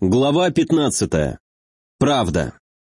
Глава 15. Правда.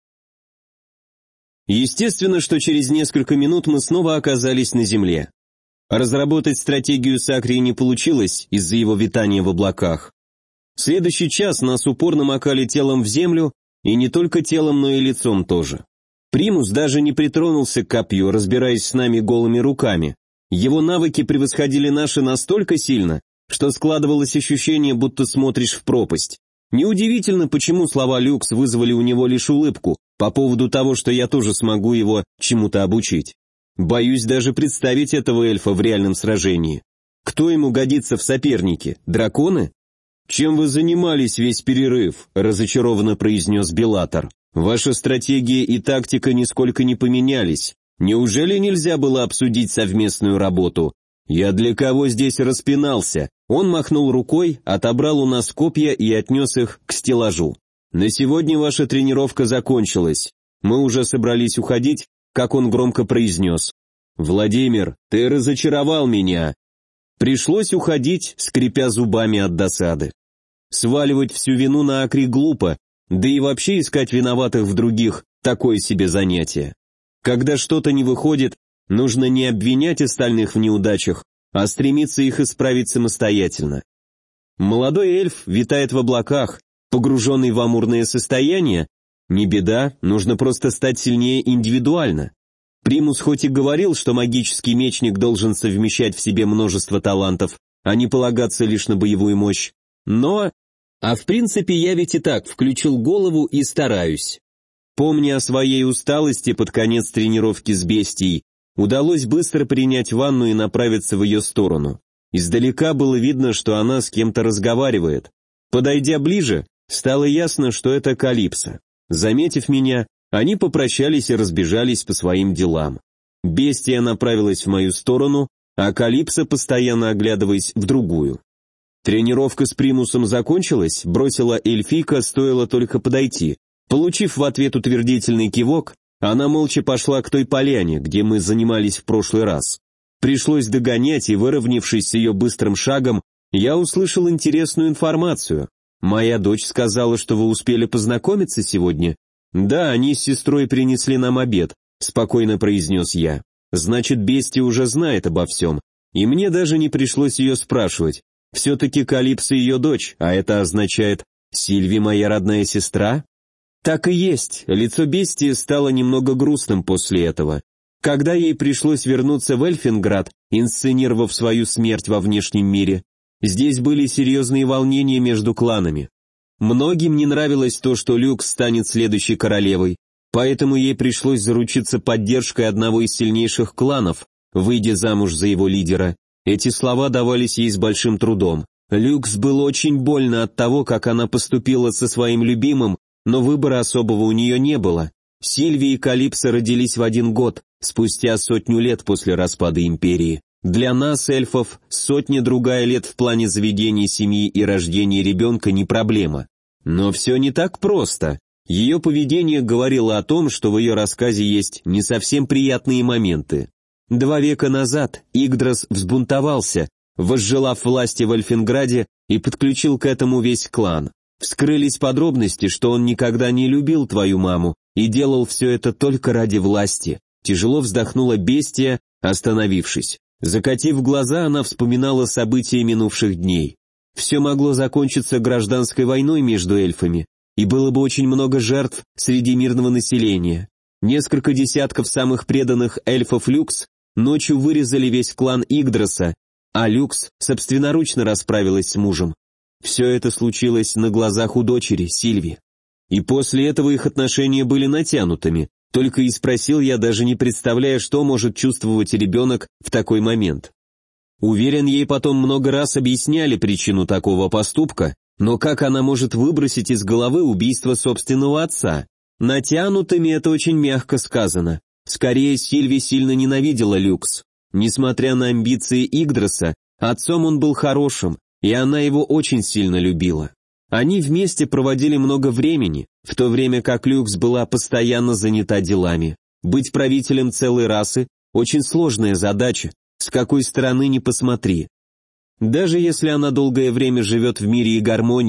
Естественно, что через несколько минут мы снова оказались на земле. Разработать стратегию Сакри не получилось из-за его витания в облаках. Следующий час нас упорно макали телом в землю, и не только телом, но и лицом тоже. Примус даже не притронулся к копью, разбираясь с нами голыми руками. Его навыки превосходили наши настолько сильно, что складывалось ощущение, будто смотришь в пропасть. Неудивительно, почему слова Люкс вызвали у него лишь улыбку по поводу того, что я тоже смогу его чему-то обучить. Боюсь даже представить этого эльфа в реальном сражении. Кто ему годится в сопернике? Драконы? «Чем вы занимались весь перерыв?» – разочарованно произнес Белатор. «Ваша стратегия и тактика нисколько не поменялись. Неужели нельзя было обсудить совместную работу? Я для кого здесь распинался?» Он махнул рукой, отобрал у нас копья и отнес их к стеллажу. «На сегодня ваша тренировка закончилась. Мы уже собрались уходить, как он громко произнес. «Владимир, ты разочаровал меня». Пришлось уходить, скрипя зубами от досады. Сваливать всю вину на Акри глупо, да и вообще искать виноватых в других – такое себе занятие. Когда что-то не выходит, нужно не обвинять остальных в неудачах, а стремиться их исправить самостоятельно. Молодой эльф витает в облаках, погруженный в амурное состояние. Не беда, нужно просто стать сильнее индивидуально. Примус хоть и говорил, что магический мечник должен совмещать в себе множество талантов, а не полагаться лишь на боевую мощь, но... А в принципе я ведь и так включил голову и стараюсь. Помня о своей усталости под конец тренировки с бестией, удалось быстро принять ванну и направиться в ее сторону. Издалека было видно, что она с кем-то разговаривает. Подойдя ближе, стало ясно, что это Калипсо. Заметив меня, они попрощались и разбежались по своим делам. Бестия направилась в мою сторону, а Калипсо, постоянно оглядываясь, в другую. Тренировка с Примусом закончилась, бросила эльфийка, стоило только подойти. Получив в ответ утвердительный кивок, она молча пошла к той поляне, где мы занимались в прошлый раз. Пришлось догонять, и, выровнявшись с ее быстрым шагом, я услышал интересную информацию. «Моя дочь сказала, что вы успели познакомиться сегодня?» «Да, они с сестрой принесли нам обед», — спокойно произнес я. «Значит, бестия уже знает обо всем, и мне даже не пришлось ее спрашивать. Все-таки Калипсо ее дочь, а это означает, Сильви моя родная сестра?» Так и есть, лицо бестии стало немного грустным после этого. Когда ей пришлось вернуться в Эльфинград, инсценировав свою смерть во внешнем мире, здесь были серьезные волнения между кланами. Многим не нравилось то, что Люкс станет следующей королевой, поэтому ей пришлось заручиться поддержкой одного из сильнейших кланов, выйдя замуж за его лидера. Эти слова давались ей с большим трудом. Люкс было очень больно от того, как она поступила со своим любимым, но выбора особого у нее не было. Сильви и Калипсо родились в один год, спустя 100 лет после распада империи. Для нас, эльфов, 100 другая лет в плане заведения семьи и рождения ребенка не проблема. Но все не так просто. Ее поведение говорило о том, что в ее рассказе есть не совсем приятные моменты. 2 века назад Игдрас взбунтовался, возжелав власти в Эльфинграде, и подключил к этому весь клан. Вскрылись подробности, что он никогда не любил твою маму и делал все это только ради власти. Тяжело вздохнула бестия, остановившись. Закатив глаза, она вспоминала события минувших дней. Все могло закончиться гражданской войной между эльфами, и было бы очень много жертв среди мирного населения. Несколько десятков самых преданных эльфов Люкс ночью вырезали весь клан Игдраса, а Люкс собственноручно расправилась с мужем. Все это случилось на глазах у дочери, Сильви. И после этого их отношения были натянутыми, только и спросил я, даже не представляя, что может чувствовать ребенок в такой момент. Уверен, ей потом много раз объясняли причину такого поступка, но как она может выбросить из головы убийство собственного отца? Натянутыми это очень мягко сказано. Скорее, Сильви сильно ненавидела Люкс. Несмотря на амбиции Игдраса, отцом он был хорошим, и она его очень сильно любила. Они вместе проводили много времени, в то время как Люкс была постоянно занята делами. Быть правителем целой расы – очень сложная задача, с какой стороны ни посмотри. Даже если она долгое время живет в мире и гармонии,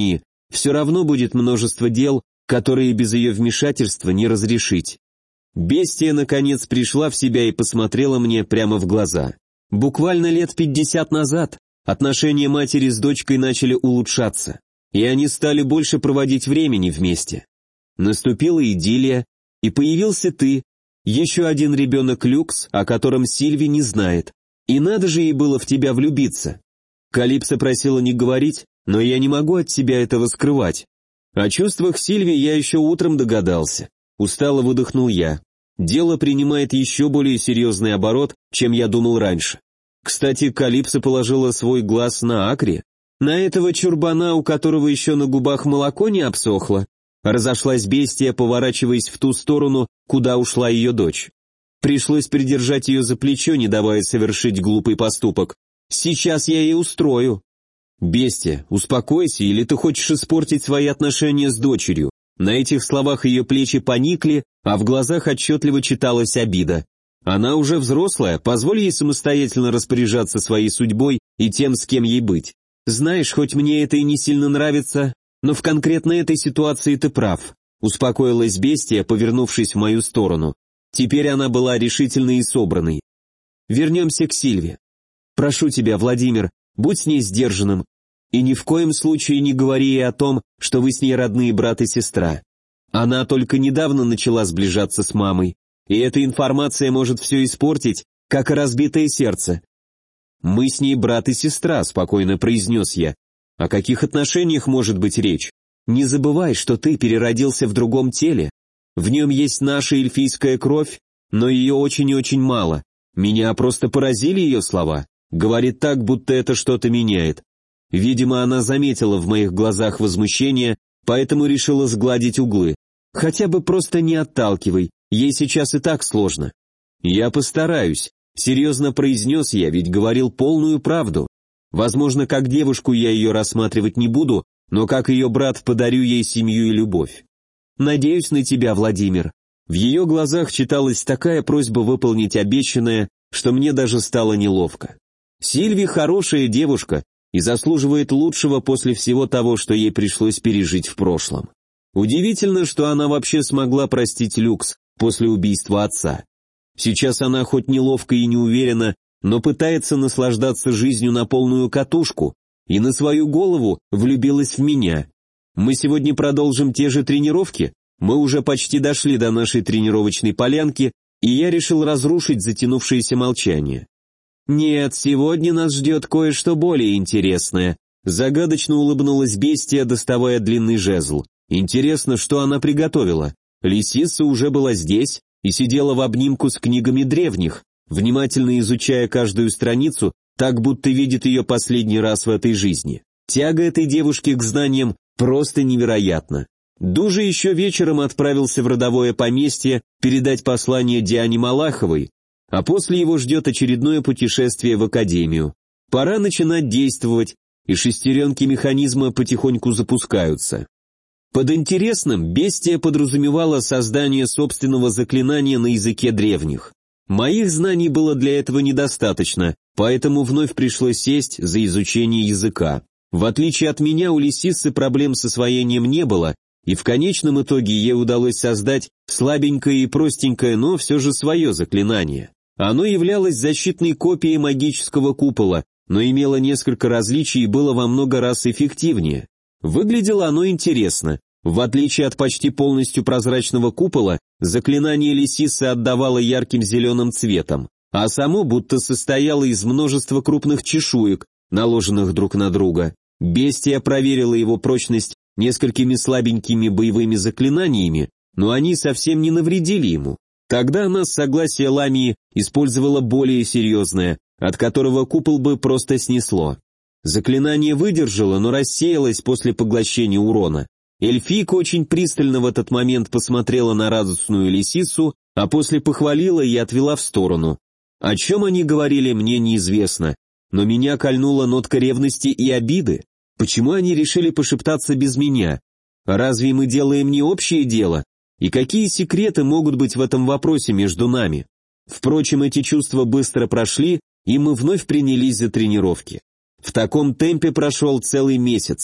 все равно будет множество дел, которые без ее вмешательства не разрешить. Бестия, наконец, пришла в себя и посмотрела мне прямо в глаза. Буквально лет 50 назад отношения матери с дочкой начали улучшаться, и они стали больше проводить времени вместе. Наступила идиллия, и появился ты, еще один ребенок Люкс, о котором Сильви не знает. И надо же ей было в тебя влюбиться. Калипсо просила не говорить, но я не могу от тебя этого скрывать. О чувствах Сильви я еще утром догадался. Устало выдохнул я. Дело принимает еще более серьезный оборот, чем я думал раньше. Кстати, Калипсо положила свой глаз на Акри, на этого чурбана, у которого еще на губах молоко не обсохло. Разошлась бестия, поворачиваясь в ту сторону, куда ушла ее дочь. Пришлось придержать ее за плечо, не давая совершить глупый поступок. Сейчас я ей устрою. Бестия, успокойся, или ты хочешь испортить свои отношения с дочерью? На этих словах ее плечи поникли, а в глазах отчетливо читалась обида. Она уже взрослая, позволь ей самостоятельно распоряжаться своей судьбой и тем, с кем ей быть. Знаешь, хоть мне это и не сильно нравится, но в конкретно этой ситуации ты прав. Успокоилась бестия, повернувшись в мою сторону. Теперь она была решительной и собранной. Вернемся к Сильве. Прошу тебя, Владимир, будь с ней сдержанным, и ни в коем случае не говори ей о том, что вы с ней родные брат и сестра. Она только недавно начала сближаться с мамой, и эта информация может все испортить, как и разбитое сердце. «Мы с ней брат и сестра», — спокойно произнес я. «О каких отношениях может быть речь? Не забывай, что ты переродился в другом теле. В нем есть наша эльфийская кровь, но ее очень и очень мало. Меня просто поразили ее слова. Говорит так, будто это что-то меняет. Видимо, она заметила в моих глазах возмущение, поэтому решила сгладить углы. Хотя бы просто не отталкивай, ей сейчас и так сложно». «Я постараюсь», — серьезно произнес я, ведь говорил полную правду. Возможно, как девушку я ее рассматривать не буду, но как ее брат подарю ей семью и любовь. «Надеюсь на тебя, Владимир». В ее глазах читалась такая просьба выполнить обещанное, что мне даже стало неловко. Сильви хорошая девушка и заслуживает лучшего после всего того, что ей пришлось пережить в прошлом. Удивительно, что она вообще смогла простить Люкс после убийства отца. Сейчас она хоть неловко и не уверена, но пытается наслаждаться жизнью на полную катушку и на свою голову влюбилась в меня. Мы сегодня продолжим те же тренировки? Мы уже почти дошли до нашей тренировочной полянки, и я решил разрушить затянувшееся молчание. «Нет, сегодня нас ждет кое-что более интересное», — загадочно улыбнулась бестия, доставая длинный жезл. Интересно, что она приготовила. Лисица уже была здесь и сидела в обнимку с книгами древних, внимательно изучая каждую страницу, так будто видит ее последний раз в этой жизни. Тяга этой девушки к знаниям просто невероятна. Дужа еще вечером отправился в родовое поместье передать послание Диане Малаховой, а после его ждет очередное путешествие в академию. Пора начинать действовать, и шестеренки механизма потихоньку запускаются. Под интересным бестия подразумевала создание собственного заклинания на языке древних. Моих знаний было для этого недостаточно, поэтому вновь пришлось сесть за изучение языка. В отличие от меня, у лисицы проблем с освоением не было, и в конечном итоге ей удалось создать слабенькое и простенькое, но все же свое заклинание. Оно являлось защитной копией магического купола, но имело несколько различий и было во много раз эффективнее. Выглядело оно интересно. В отличие от почти полностью прозрачного купола, заклинание лисицы отдавало ярким зеленым цветом, а само будто состояло из множества крупных чешуек, наложенных друг на друга. Бестия проверила его прочность несколькими слабенькими боевыми заклинаниями, но они совсем не навредили ему. Тогда она с согласия Ламии использовала более серьезное, от которого купол бы просто снесло. Заклинание выдержало, но рассеялось после поглощения урона. Эльфийка очень пристально в этот момент посмотрела на радостную лисицу, а после похвалила и отвела в сторону. О чем они говорили, мне неизвестно, но меня кольнула нотка ревности и обиды. Почему они решили пошептаться без меня? Разве мы делаем не общее дело? И какие секреты могут быть в этом вопросе между нами? Впрочем, эти чувства быстро прошли, и мы вновь принялись за тренировки. В таком темпе прошел целый месяц.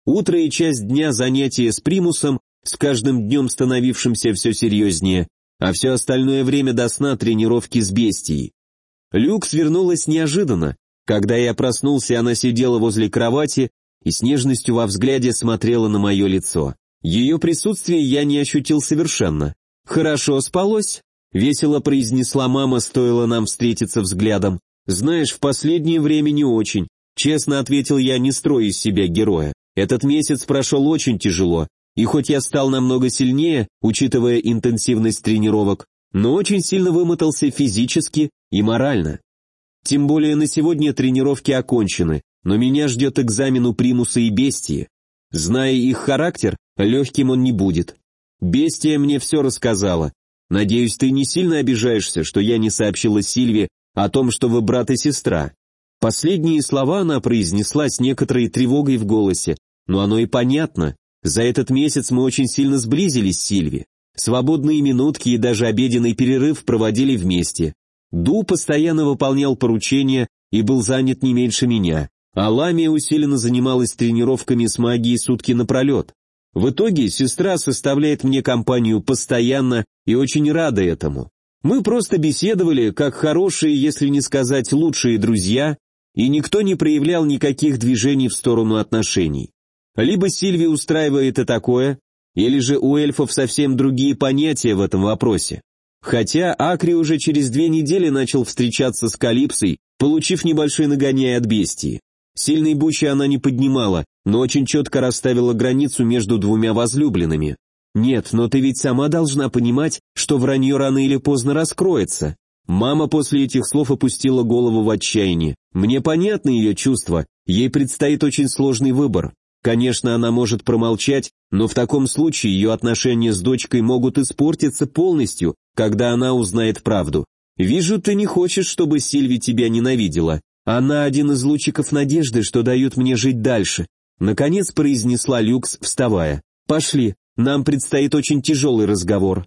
Утро и часть дня занятия с примусом, с каждым днем становившимся все серьезнее, а все остальное время до сна тренировки с бестией. Люкс вернулась неожиданно. Когда я проснулся, она сидела возле кровати и с нежностью во взгляде смотрела на мое лицо. Ее присутствие я не ощутил совершенно. «Хорошо спалось?» — весело произнесла мама, стоило нам встретиться взглядом. «Знаешь, в последнее время не очень», — честно ответил я, не строя из себя героя. «Этот месяц прошел очень тяжело, и хоть я стал намного сильнее, учитывая интенсивность тренировок, но очень сильно вымотался физически и морально. Тем более на сегодня тренировки окончены, но меня ждет экзамен у примуса и бестии. Зная их характер, легким он не будет. Бестия мне все рассказала. Надеюсь, ты не сильно обижаешься, что я не сообщила Сильве о том, что вы брат и сестра». Последние слова она произнесла с некоторой тревогой в голосе, но оно и понятно. За этот месяц мы очень сильно сблизились с Сильви. Свободные минутки и даже обеденный перерыв проводили вместе. Ду постоянно выполнял поручения и был занят не меньше меня, а Ламия усиленно занималась тренировками с магией сутки напролет. В итоге сестра составляет мне компанию постоянно и очень рада этому. Мы просто беседовали, как хорошие, если не сказать лучшие друзья, и никто не проявлял никаких движений в сторону отношений. Либо Сильви устраивает и такое, или же у эльфов совсем другие понятия в этом вопросе. Хотя Акри уже через 2 недели начал встречаться с Калипсой, получив небольшой нагоняй от бестии. Сильной бучи она не поднимала, но очень четко расставила границу между двумя возлюбленными. «Нет, но ты ведь сама должна понимать, что вранье рано или поздно раскроется». Мама после этих слов опустила голову в отчаянии. Мне понятны ее чувства, ей предстоит очень сложный выбор. Конечно, она может промолчать, но в таком случае ее отношения с дочкой могут испортиться полностью, когда она узнает правду. «Вижу, ты не хочешь, чтобы Сильви тебя ненавидела. Она один из лучиков надежды, что дают мне жить дальше», наконец произнесла Люкс, вставая. «Пошли, нам предстоит очень тяжелый разговор».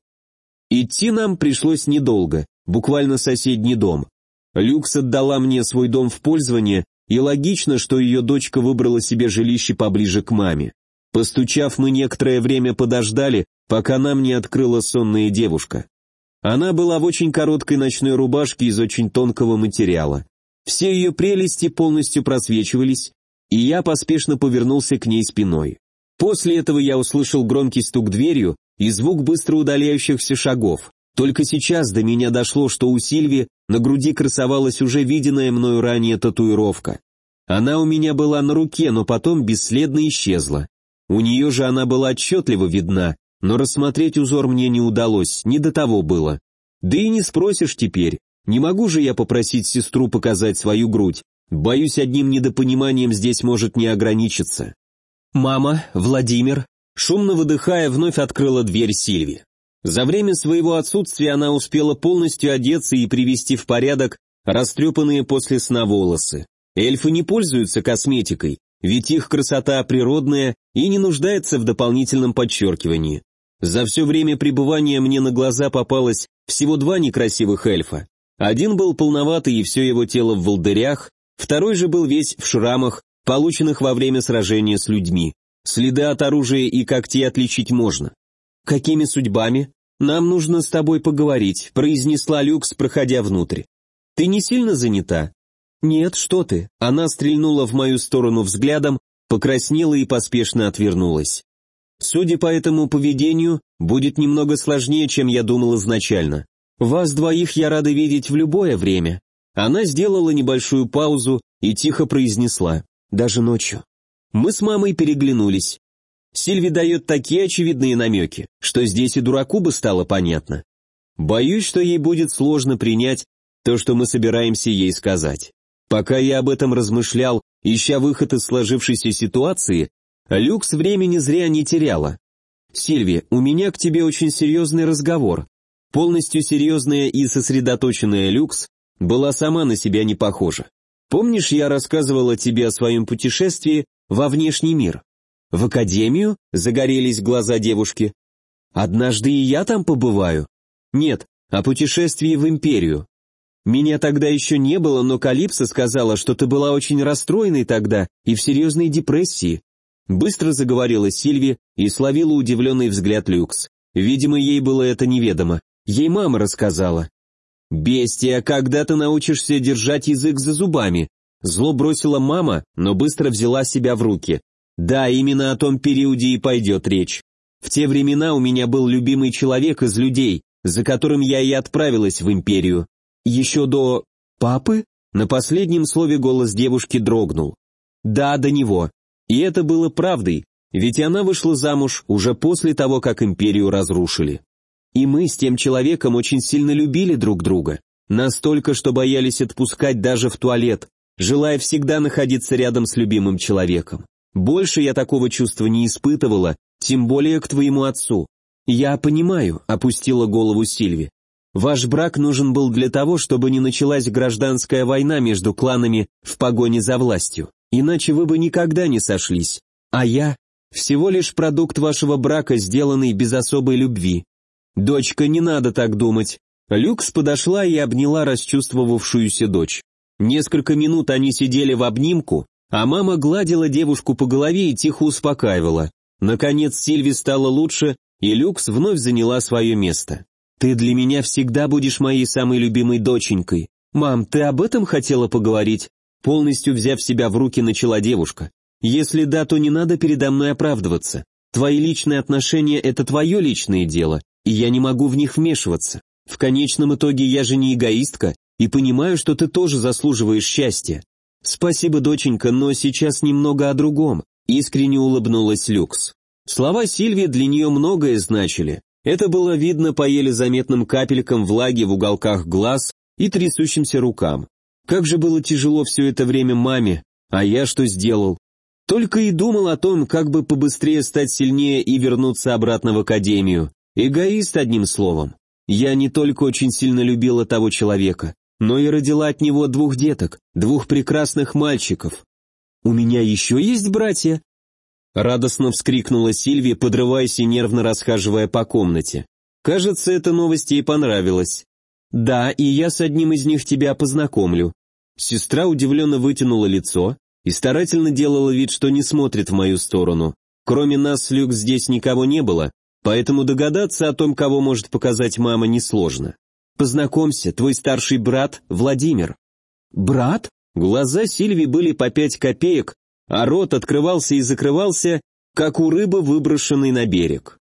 Идти нам пришлось недолго, буквально соседний дом. Люкс отдала мне свой дом в пользование, и логично, что ее дочка выбрала себе жилище поближе к маме. Постучав, мы некоторое время подождали, пока нам не открыла сонная девушка. Она была в очень короткой ночной рубашке из очень тонкого материала. Все ее прелести полностью просвечивались, и я поспешно повернулся к ней спиной. После этого я услышал громкий стук дверью и звук быстро удаляющихся шагов. Только сейчас до меня дошло, что у Сильви на груди красовалась уже виденная мною ранее татуировка. Она у меня была на руке, но потом бесследно исчезла. У нее же она была отчетливо видна, но рассмотреть узор мне не удалось, не до того было. Да и не спросишь теперь, не могу же я попросить сестру показать свою грудь. Боюсь, одним недопониманием здесь может не ограничиться. «Мама, Владимир», шумно выдыхая, вновь открыла дверь Сильви. За время своего отсутствия она успела полностью одеться и привести в порядок растрепанные после сна волосы. Эльфы не пользуются косметикой, ведь их красота природная и не нуждается в дополнительном подчеркивании. За все время пребывания мне на глаза попалось всего 2 некрасивых эльфа. Один был полноватый и все его тело в волдырях, второй же был весь в шрамах, полученных во время сражения с людьми. Следы от оружия и когтей отличить можно. «Какими судьбами? Нам нужно с тобой поговорить», произнесла Люкс, проходя внутрь. «Ты не сильно занята?» «Нет, что ты». Она стрельнула в мою сторону взглядом, покраснела и поспешно отвернулась. «Судя по этому поведению, будет немного сложнее, чем я думал изначально. Вас двоих я рада видеть в любое время». Она сделала небольшую паузу и тихо произнесла: «Даже ночью». Мы с мамой переглянулись. Сильви дает такие очевидные намеки, что здесь и дураку бы стало понятно. Боюсь, что ей будет сложно принять то, что мы собираемся ей сказать. Пока я об этом размышлял, ища выход из сложившейся ситуации, Люкс времени зря не теряла. «Сильви, у меня к тебе очень серьезный разговор». Полностью серьезная и сосредоточенная Люкс была сама на себя не похожа. «Помнишь, я рассказывала тебе о своем путешествии во внешний мир?» «В академию?» — загорелись глаза девушки. «Однажды и я там побываю?» «Нет, о путешествии в империю. Меня тогда еще не было, но Калипсо сказала, что ты была очень расстроенной тогда и в серьезной депрессии. Быстро заговорила Сильви и словила удивленный взгляд Люкс. Видимо, ей было это неведомо. Ей мама рассказала. «Бестия, когда ты научишься держать язык за зубами?» Зло бросила мама, но быстро взяла себя в руки. «Да, именно о том периоде и пойдет речь. В те времена у меня был любимый человек из людей, за которым я и отправилась в империю. Еще до... папы?» На последнем слове голос девушки дрогнул. «Да, до него. И это было правдой, ведь она вышла замуж уже после того, как империю разрушили. И мы с тем человеком очень сильно любили друг друга, настолько, что боялись отпускать даже в туалет, желая всегда находиться рядом с любимым человеком. Больше я такого чувства не испытывала, тем более к твоему отцу». «Я понимаю», — опустила голову Сильви. «Ваш брак нужен был для того, чтобы не началась гражданская война между кланами в погоне за властью. Иначе вы бы никогда не сошлись. А я всего лишь продукт вашего брака, сделанный без особой любви». «Дочка, не надо так думать». Люкс подошла и обняла расчувствовавшуюся дочь. Несколько минут они сидели в обнимку, а мама гладила девушку по голове и тихо успокаивала. Наконец Сильви стало лучше, и Люкс вновь заняла свое место. «Ты для меня всегда будешь моей самой любимой доченькой. Мам, ты об этом хотела поговорить?» Полностью взяв себя в руки, начала девушка. «Если да, то не надо передо мной оправдываться. Твои личные отношения — это твое личное дело, и я не могу в них вмешиваться. В конечном итоге я же не эгоистка, и понимаю, что ты тоже заслуживаешь счастья». «Спасибо, доченька, но сейчас немного о другом», — искренне улыбнулась Люкс. Слова Сильви для нее многое значили. Это было видно по еле заметным капелькам влаги в уголках глаз и трясущимся рукам. Как же было тяжело все это время маме, а я что сделал? Только и думал о том, как бы побыстрее стать сильнее и вернуться обратно в академию. Эгоист, одним словом. Я не только очень сильно любила того человека, но и родила от него 2 деток, 2 прекрасных мальчиков. «У меня еще есть братья?» Радостно вскрикнула Сильви, подрываясь и нервно расхаживая по комнате. Кажется, эта новость ей понравилась. «Да, и я с одним из них тебя познакомлю». Сестра удивленно вытянула лицо и старательно делала вид, что не смотрит в мою сторону. Кроме нас с Люк здесь никого не было, поэтому догадаться о том, кого может показать мама, несложно. «Познакомься, твой старший брат Владимир». «Брат?» Глаза Сильви были по 5 копеек, а рот открывался и закрывался, как у рыбы, выброшенной на берег.